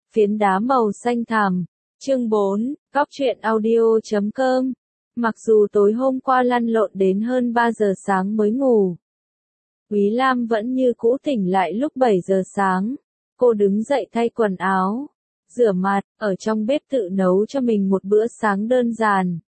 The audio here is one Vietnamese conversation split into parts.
Phiến đá màu xanh thẳm. Chương 4, Góc truyện audio.com. Mặc dù tối hôm qua lăn lộn đến hơn 3 giờ sáng mới ngủ, Quý Lam vẫn như cũ tỉnh lại lúc 7 giờ sáng. Cô đứng dậy thay quần áo, rửa mặt, ở trong bếp tự nấu cho mình một bữa sáng đơn giản.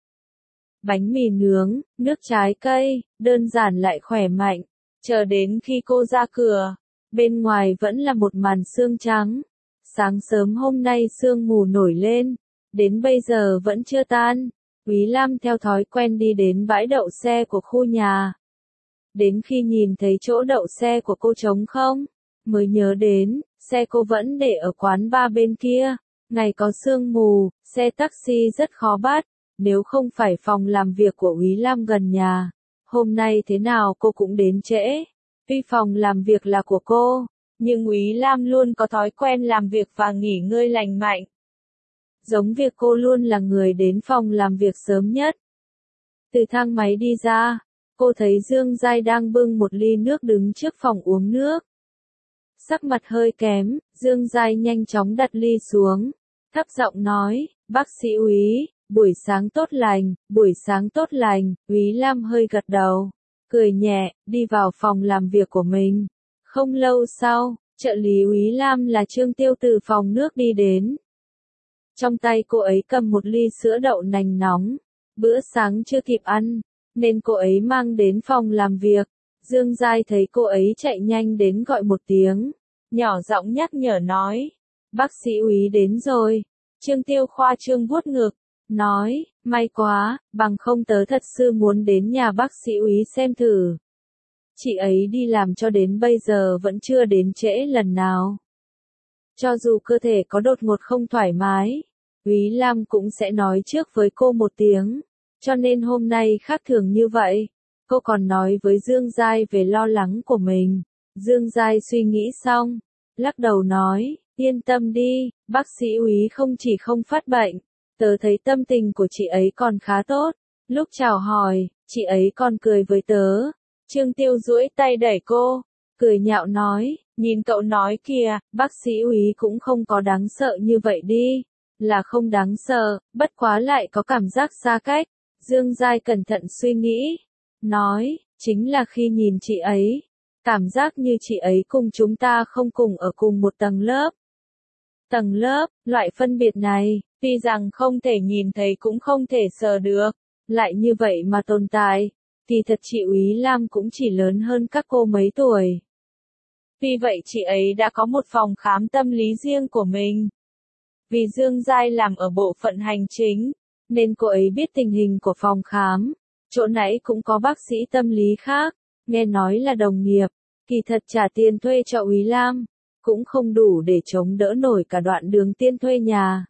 Bánh mì nướng, nước trái cây, đơn giản lại khỏe mạnh. Chờ đến khi cô ra cửa, bên ngoài vẫn là một màn sương trắng. Sáng sớm hôm nay sương mù nổi lên, đến bây giờ vẫn chưa tan. Quý Lam theo thói quen đi đến bãi đậu xe của khu nhà. Đến khi nhìn thấy chỗ đậu xe của cô trống không, mới nhớ đến, xe cô vẫn để ở quán bar bên kia. Ngày có sương mù, xe taxi rất khó bắt, nếu không phải phòng làm việc của Quý Lam gần nhà. Hôm nay thế nào cô cũng đến trễ. Tuy phòng làm việc là của cô, nhưng Quý Lam luôn có thói quen làm việc và nghỉ ngơi lành mạnh. Giống việc cô luôn là người đến phòng làm việc sớm nhất. Từ thang máy đi ra, cô thấy Dương Giai đang bưng một ly nước đứng trước phòng uống nước. Sắc mặt hơi kém, Dương Giai nhanh chóng đặt ly xuống, thấp giọng nói, bác sĩ Úy, buổi sáng tốt lành, buổi sáng tốt lành. Quý Lam hơi gật đầu, cười nhẹ, đi vào phòng làm việc của mình. Không lâu sau, trợ lý Quý Lam là Trương Tiêu từ phòng nước đi đến. Trong tay cô ấy cầm một ly sữa đậu nành nóng. Bữa sáng chưa kịp ăn, nên cô ấy mang đến phòng làm việc. Dương Giai thấy cô ấy chạy nhanh đến gọi một tiếng, nhỏ giọng nhắc nhở nói, bác sĩ Úy đến rồi. Trương Tiêu khoa trương vuốt ngực, nói, may quá, bằng không tớ thật sự muốn đến nhà bác sĩ Úy xem thử. Chị ấy đi làm cho đến bây giờ vẫn chưa đến trễ lần nào. Cho dù cơ thể có đột ngột không thoải mái, Quý Lam cũng sẽ nói trước với cô một tiếng. Cho nên hôm nay khác thường như vậy. Cô còn nói với Dương Giai về lo lắng của mình. Dương Giai suy nghĩ xong, lắc đầu nói, yên tâm đi, bác sĩ Úy không chỉ không phát bệnh, tớ thấy tâm tình của chị ấy còn khá tốt. Lúc chào hỏi, chị ấy còn cười với tớ. Trương Tiêu duỗi tay đẩy cô, cười nhạo nói, nhìn cậu nói kìa, bác sĩ Úy cũng không có đáng sợ như vậy đi. Là không đáng sợ, bất quá lại có cảm giác xa cách. Dương Giai cẩn thận suy nghĩ, nói, chính là khi nhìn chị ấy, cảm giác như chị ấy cùng chúng ta không cùng ở cùng một tầng lớp. Tầng lớp, loại phân biệt này, tuy rằng không thể nhìn thấy cũng không thể sờ được, lại như vậy mà tồn tại. Kỳ thật chị Úy Lam cũng chỉ lớn hơn các cô mấy tuổi. Vì vậy chị ấy đã có một phòng khám tâm lý riêng của mình. Vì Dương Giai làm ở bộ phận hành chính, nên cô ấy biết tình hình của phòng khám. Chỗ nãy cũng có bác sĩ tâm lý khác, nghe nói là đồng nghiệp. Kỳ thật trả tiền thuê cho Úy Lam, cũng không đủ để chống đỡ nổi cả đoạn đường tiền thuê nhà.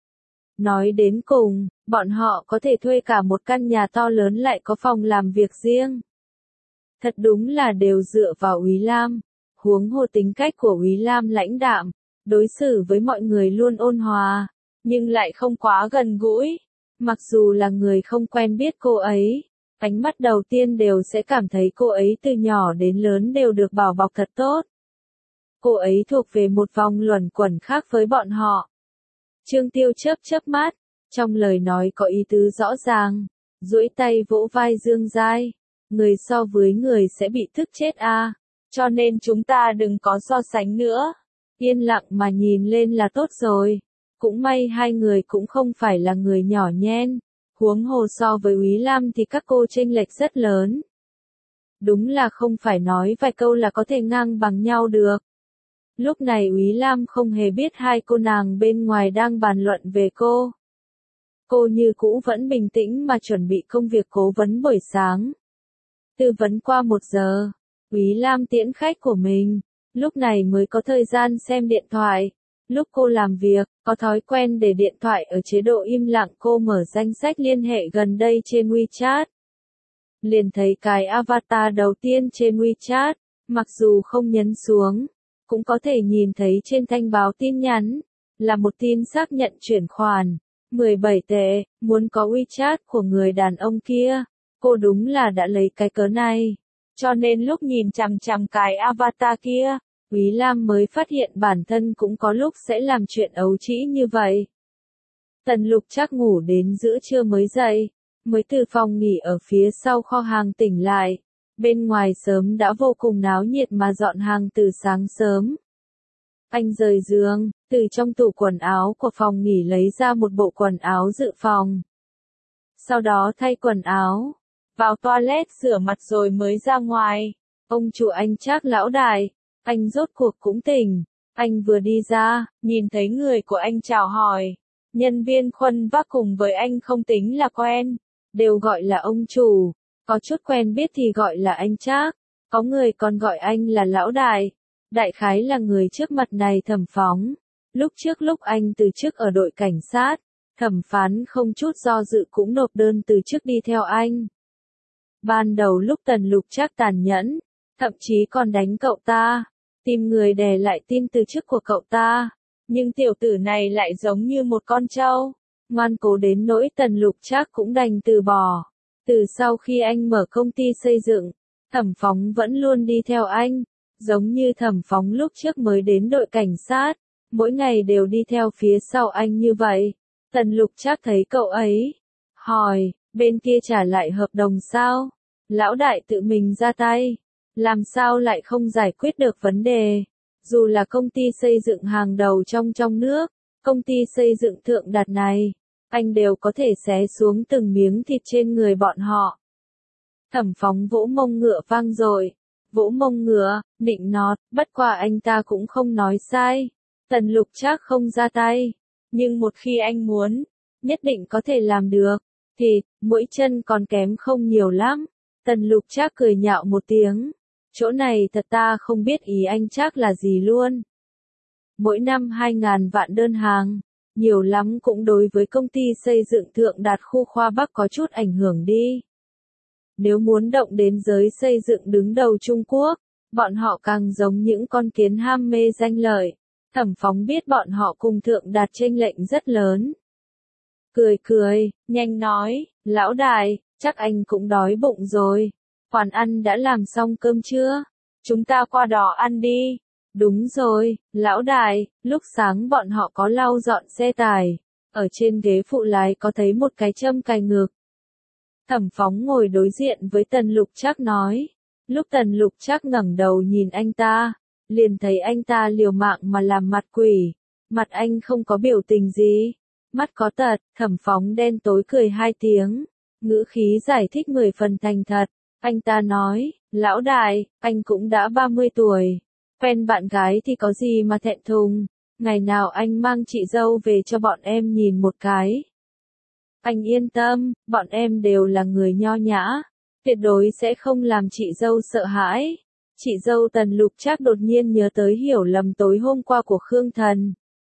Nói đến cùng, bọn họ có thể thuê cả một căn nhà to lớn lại có phòng làm việc riêng. Thật đúng là đều dựa vào Úy Lam. Huống hồ tính cách của Úy Lam lãnh đạm, đối xử với mọi người luôn ôn hòa, nhưng lại không quá gần gũi. Mặc dù là người không quen biết cô ấy, ánh mắt đầu tiên đều sẽ cảm thấy cô ấy từ nhỏ đến lớn đều được bảo bọc thật tốt. Cô ấy thuộc về một vòng luẩn quẩn khác với bọn họ. Trương Tiêu chớp mắt, trong lời nói có ý tứ rõ ràng, duỗi tay vỗ vai Dương Giai, người so với người sẽ bị tức chết a, cho nên chúng ta đừng có so sánh nữa. Yên lặng mà nhìn lên là tốt rồi. Cũng may hai người cũng không phải là người nhỏ nhen. Huống hồ so với Úy Lam thì các cô chênh lệch rất lớn. Đúng là không phải nói vài câu là có thể ngang bằng nhau được. Lúc này Úy Lam không hề biết hai cô nàng bên ngoài đang bàn luận về cô. Cô như cũ vẫn bình tĩnh mà chuẩn bị công việc cố vấn buổi sáng. Tư vấn qua 1 giờ, Úy Lam tiễn khách của mình. Lúc này mới có thời gian xem điện thoại. Lúc cô làm việc, có thói quen để điện thoại ở chế độ im lặng, cô mở danh sách liên hệ gần đây trên WeChat. Liền thấy cái avatar đầu tiên trên WeChat, mặc dù không nhấn xuống, cũng có thể nhìn thấy trên thanh báo tin nhắn, là một tin xác nhận chuyển khoản, 17 tệ, muốn có WeChat của người đàn ông kia. Cô đúng là đã lấy cái cớ này. Cho nên lúc nhìn chằm chằm cái avatar kia, Úy Lam mới phát hiện bản thân cũng có lúc sẽ làm chuyện ấu trĩ như vậy. Tần Lục Trác ngủ đến giữa trưa mới dậy, mới từ phòng nghỉ ở phía sau kho hàng tỉnh lại. Bên ngoài sớm đã vô cùng náo nhiệt mà dọn hàng từ sáng sớm. Anh rời giường, từ trong tủ quần áo của phòng nghỉ lấy ra một bộ quần áo dự phòng. Sau đó thay quần áo, vào toilet rửa mặt rồi mới ra ngoài. Ông chủ anh Trác lão đại, anh rốt cuộc cũng tỉnh. Anh vừa đi ra, nhìn thấy người của anh chào hỏi. Nhân viên khuân vác cùng với anh không tính là quen, đều gọi là ông chủ. Có chút quen biết thì gọi là anh Trác, có người còn gọi anh là lão đại. Đại khái là người trước mặt này Thẩm Phóng. Lúc anh từ chức ở đội cảnh sát, thẩm phán không chút do dự cũng nộp đơn từ chức đi theo anh. Ban đầu lúc Tần Lục Trác tàn nhẫn, thậm chí còn đánh cậu ta, tìm người đè lại tin từ chức của cậu ta. Nhưng tiểu tử này lại giống như một con trâu, ngoan cố đến nỗi Tần Lục Trác cũng đành từ bỏ. Từ sau khi anh mở công ty xây dựng, Thẩm Phóng vẫn luôn đi theo anh, giống như Thẩm Phóng lúc trước mới đến đội cảnh sát, mỗi ngày đều đi theo phía sau anh như vậy. Tần Lục Trác thấy cậu ấy, hỏi, bên kia trả lại hợp đồng sao? Lão đại tự mình ra tay, làm sao lại không giải quyết được vấn đề? Dù là công ty xây dựng hàng đầu trong nước, công ty xây dựng thượng đạt này, anh đều có thể xé xuống từng miếng thịt trên người bọn họ. Thẩm Phóng vỗ mông ngựa vang dội, vỗ mông ngựa, nịnh nọt, bất qua anh ta cũng không nói sai. Tần Lục Trác không ra tay, nhưng một khi anh muốn, nhất định có thể làm được. Thì, mũi chân còn kém không nhiều lắm. Tần Lục Trác cười nhạo một tiếng. Chỗ này thật ta không biết ý anh Trác là gì luôn. Mỗi năm 2.000 vạn đơn hàng, nhiều lắm cũng đối với công ty xây dựng thượng đạt khu Khoa Bắc có chút ảnh hưởng đi. Nếu muốn động đến giới xây dựng đứng đầu Trung Quốc, bọn họ càng giống những con kiến ham mê danh lợi. Thẩm Phóng biết bọn họ cùng thượng đạt chênh lệch rất lớn. Cười, nhanh nói, lão đại, chắc anh cũng đói bụng rồi. Quán ăn đã làm xong cơm chưa? Chúng ta qua đó ăn đi. Đúng rồi, lão đại, lúc sáng bọn họ có lau dọn xe tải. Ở trên ghế phụ lái có thấy một cái châm cài ngực. Thẩm Phóng ngồi đối diện với Tần Lục Trác nói. Lúc Tần Lục Trác ngẩng đầu nhìn anh ta, liền thấy anh ta liều mạng mà làm mặt quỷ. Mặt anh không có biểu tình gì. Mắt có tật, Thẩm Phóng đen tối cười 2 tiếng. Ngữ khí giải thích 10 phần thành thật. Anh ta nói, lão đại, anh cũng đã 30 tuổi. Quen bạn gái thì có gì mà thẹn thùng. Ngày nào anh mang chị dâu về cho bọn em nhìn một cái. Anh yên tâm, bọn em đều là người nho nhã. Tuyệt đối sẽ không làm chị dâu sợ hãi. Chị dâu Tần Lục Trác đột nhiên nhớ tới hiểu lầm tối hôm qua của Khương Thần.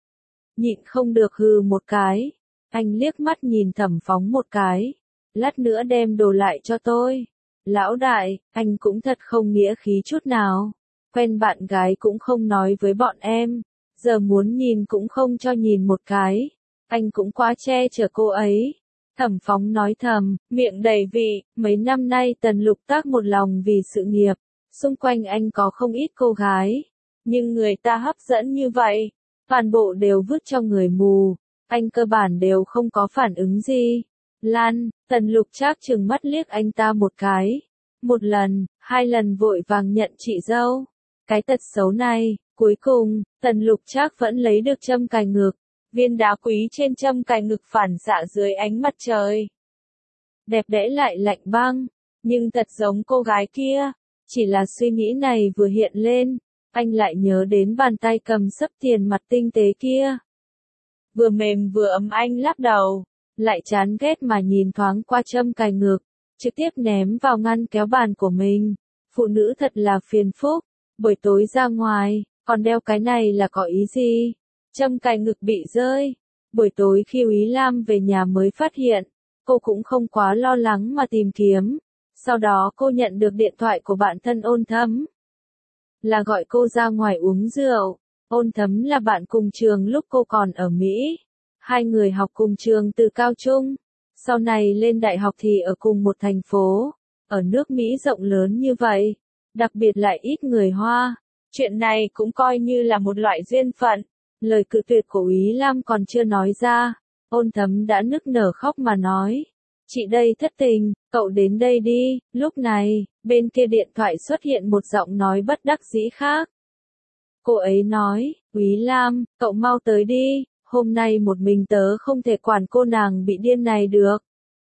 Nhịn không được hừ một cái. Anh liếc mắt nhìn Thẩm Phóng một cái. Lát nữa đem đồ lại cho tôi. Lão đại, anh cũng thật không nghĩa khí chút nào. Quen bạn gái cũng không nói với bọn em. Giờ muốn nhìn cũng không cho nhìn một cái. Anh cũng quá che chở cô ấy. Thẩm Phóng nói thầm, miệng đầy vị, mấy năm nay Tần Lục Trác một lòng vì sự nghiệp. Xung quanh anh có không ít cô gái. Nhưng người ta hấp dẫn như vậy, toàn bộ đều vứt cho người mù. Anh cơ bản đều không có phản ứng gì. Lan, Tần Lục Trác trừng mắt liếc anh ta một cái. Một lần, 2 lần vội vàng nhận chị dâu. Cái tật xấu này, cuối cùng, Tần Lục Trác vẫn lấy được châm cài ngực. Viên đá quý trên châm cài ngực phản xạ dưới ánh mặt trời. Đẹp đẽ lại lạnh băng, nhưng thật giống cô gái kia. Chỉ là suy nghĩ này vừa hiện lên, anh lại nhớ đến bàn tay cầm xấp tiền mặt tinh tế kia. Vừa mềm vừa ấm anh lắc đầu, lại chán ghét mà nhìn thoáng qua châm cài ngực, trực tiếp ném vào ngăn kéo bàn của mình. Phụ nữ thật là phiền phức, buổi tối ra ngoài, còn đeo cái này là có ý gì? Châm cài ngực bị rơi. Buổi tối khi Úy Lam về nhà mới phát hiện, cô cũng không quá lo lắng mà tìm kiếm. Sau đó cô nhận được điện thoại của bạn thân Ôn Thấm. Là gọi cô ra ngoài uống rượu. Ôn Thấm là bạn cùng trường lúc cô còn ở Mỹ. 2 người học cùng trường từ cao trung. Sau này lên đại học thì ở cùng một thành phố. Ở nước Mỹ rộng lớn như vậy, đặc biệt lại ít người Hoa. Chuyện này cũng coi như là một loại duyên phận. Lời cự tuyệt của Úy Lam còn chưa nói ra, Ôn Thấm đã nức nở khóc mà nói. Chị đây thất tình, cậu đến đây đi. Lúc này, bên kia điện thoại xuất hiện một giọng nói bất đắc dĩ khác. Cô ấy nói, Úy Lam, cậu mau tới đi, hôm nay một mình tớ không thể quản cô nàng bị điên này được.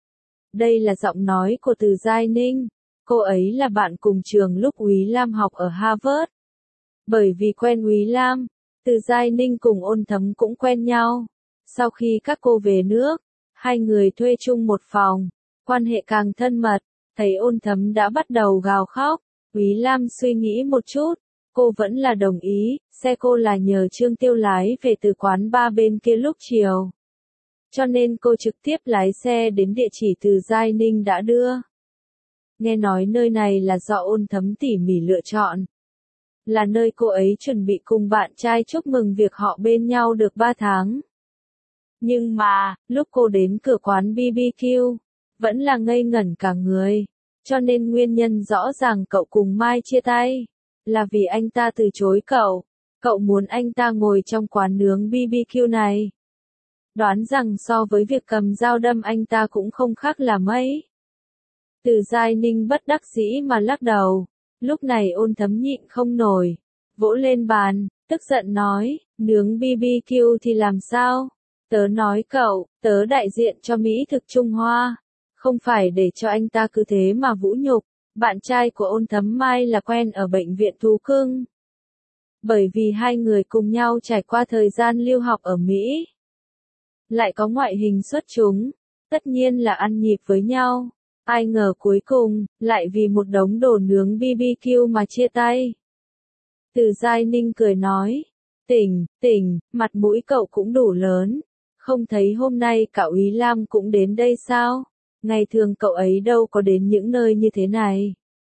Đây là giọng nói của Từ Giai Ninh. Cô ấy là bạn cùng trường lúc Úy Lam học ở Harvard. Bởi vì quen Úy Lam, Từ Giai Ninh cùng Ôn Thấm cũng quen nhau. Sau khi các cô về nước, hai người thuê chung một phòng, quan hệ càng thân mật, thấy Ôn Thấm đã bắt đầu gào khóc. Úy Lam suy nghĩ một chút, cô vẫn là đồng ý, xe cô là nhờ Trương Tiêu lái về từ quán bar bên kia lúc chiều. Cho nên cô trực tiếp lái xe đến địa chỉ Từ Giai Ninh đã đưa. Nghe nói nơi này là do Ôn Thấm tỉ mỉ lựa chọn. Là nơi cô ấy chuẩn bị cùng bạn trai chúc mừng việc họ bên nhau được 3 tháng. Nhưng mà, lúc cô đến cửa quán BBQ, vẫn là ngây ngẩn cả người. Cho nên nguyên nhân rõ ràng cậu cùng Mai chia tay, là vì anh ta từ chối cậu. Cậu muốn anh ta ngồi trong quán nướng BBQ này. Đoán rằng so với việc cầm dao đâm anh ta cũng không khác là mấy. Từ Giai Ninh bất đắc dĩ mà lắc đầu. Lúc này Ôn Thấm nhịn không nổi, vỗ lên bàn, tức giận nói, nướng BBQ thì làm sao? Tớ nói cậu, tớ đại diện cho Mỹ thực Trung Hoa, không phải để cho anh ta cứ thế mà vũ nhục. Bạn trai của Ôn Thấm Mai là quen ở bệnh viện thú cưng. Bởi vì hai người cùng nhau trải qua thời gian lưu học ở Mỹ. Lại có ngoại hình xuất chúng, tất nhiên là ăn nhịp với nhau. Ai ngờ cuối cùng, lại vì một đống đồ nướng BBQ mà chia tay. Từ Giai Ninh cười nói, tỉnh, mặt mũi cậu cũng đủ lớn. Không thấy hôm nay cả Úy Lam cũng đến đây sao? Ngày thường cậu ấy đâu có đến những nơi như thế này.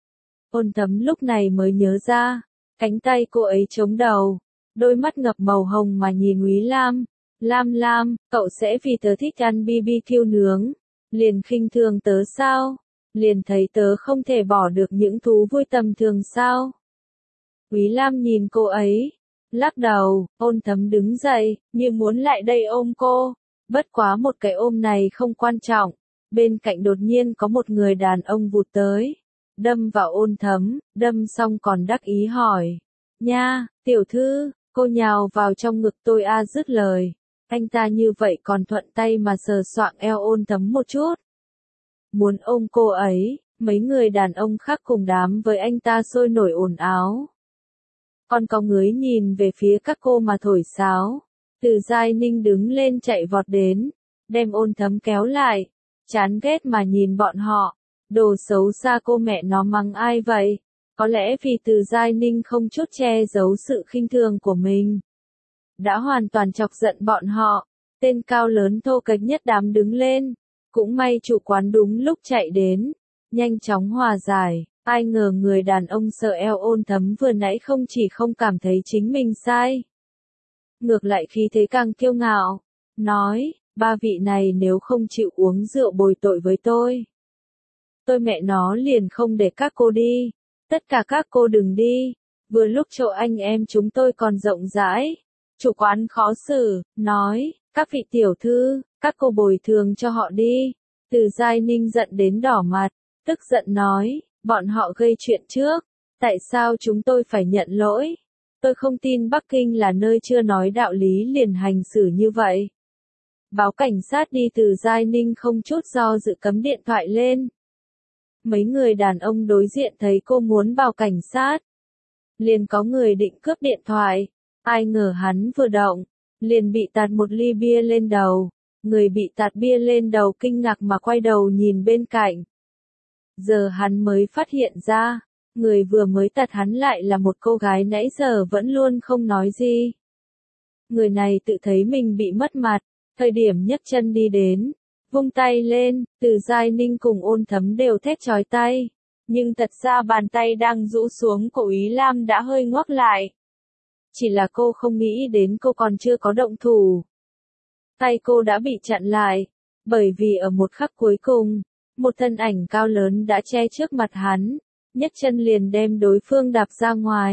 Ôn Thấm lúc này mới nhớ ra, cánh tay cô ấy chống đầu, đôi mắt ngập màu hồng mà nhìn Úy Lam. Lam, cậu sẽ vì tớ thích ăn BBQ nướng, liền khinh thường tớ sao? Liền thấy tớ không thể bỏ được những thú vui tầm thường sao? Úy Lam nhìn cô ấy, lắc đầu. Ôn Thấm đứng dậy, như muốn lại đây ôm cô. Bất quá một cái ôm này không quan trọng. Bên cạnh đột nhiên có một người đàn ông vụt tới, đâm vào Ôn Thấm, đâm xong còn đắc ý hỏi. Nha, tiểu thư, cô nhào vào trong ngực tôi dứt lời. Anh ta như vậy còn thuận tay mà sờ soạng eo Ôn Thấm một chút. Muốn ôm cô ấy, mấy người đàn ông khác cùng đám với anh ta sôi nổi ồn ào. Còn có người nhìn về phía các cô mà thổi sáo. Từ Giai Ninh đứng lên chạy vọt đến, đem Ôn Thấm kéo lại, chán ghét mà nhìn bọn họ. Đồ xấu xa, cô mẹ nó mắng ai vậy? Có lẽ vì Từ Giai Ninh không chút che giấu sự khinh thường của mình, đã hoàn toàn chọc giận bọn họ. Tên cao lớn thô kệch nhất đám đứng lên. Cũng may chủ quán đúng lúc chạy đến, nhanh chóng hòa giải. Ai ngờ người đàn ông sợ eo Ôn Thấm vừa nãy không chỉ không cảm thấy chính mình sai, ngược lại khí thế càng kiêu ngạo, nói, ba vị này nếu không chịu uống rượu bồi tội với tôi mẹ nó liền không để các cô đi. Tất cả các cô đừng đi, vừa lúc chỗ anh em chúng tôi còn rộng rãi. Chủ quán khó xử, nói, các vị tiểu thư, các cô bồi thường cho họ đi. Từ Giai Ninh giận đến đỏ mặt, tức giận nói, bọn họ gây chuyện trước, tại sao chúng tôi phải nhận lỗi? Tôi không tin Bắc Kinh là nơi chưa nói đạo lý liền hành xử như vậy. Báo cảnh sát đi. Từ Giai Ninh không chút do dự cắm điện thoại lên. Mấy người đàn ông đối diện thấy cô muốn báo cảnh sát, liền có người định cướp điện thoại. Ai ngờ hắn vừa động, liền bị tạt một ly bia lên đầu. Người bị tạt bia lên đầu kinh ngạc mà quay đầu nhìn bên cạnh. Giờ hắn mới phát hiện ra, người vừa mới tạt hắn lại là một cô gái nãy giờ vẫn luôn không nói gì. Người này tự thấy mình bị mất mặt, thời điểm nhấc chân đi đến, vung tay lên. Từ Giai Ninh cùng Ôn Thấm đều thét chói tai. Nhưng thật ra bàn tay đang rũ xuống của Úy Lam đã hơi ngoắc lại. Chỉ là cô không nghĩ đến cô còn chưa có động thủ, tay cô đã bị chặn lại, bởi vì ở một khắc cuối cùng, một thân ảnh cao lớn đã che trước mặt hắn, nhấc chân liền đem đối phương đạp ra ngoài.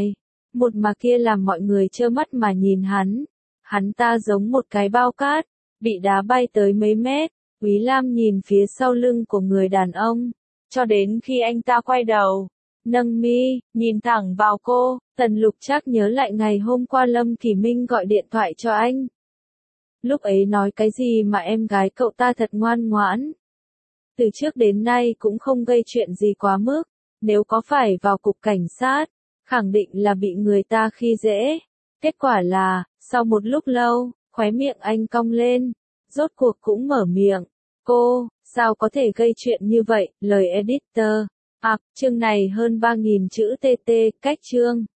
Một mà kia làm mọi người trơ mắt mà nhìn hắn. Hắn ta giống một cái bao cát, bị đá bay tới mấy mét. Quý Lam nhìn phía sau lưng của người đàn ông, cho đến khi anh ta quay đầu, nâng mi, nhìn thẳng vào cô. Tần Lục Trác nhớ lại ngày hôm qua Lâm Kỳ Minh gọi điện thoại cho anh. Lúc ấy nói cái gì mà em gái cậu ta thật ngoan ngoãn. Từ trước đến nay cũng không gây chuyện gì quá mức, nếu có phải vào cục cảnh sát, khẳng định là bị người ta khi dễ. Kết quả là, sau một lúc lâu, khóe miệng anh cong lên, rốt cuộc cũng mở miệng. Cô, sao có thể gây chuyện như vậy, lời editor. Chương này hơn 3.000 chữ TT, cách chương.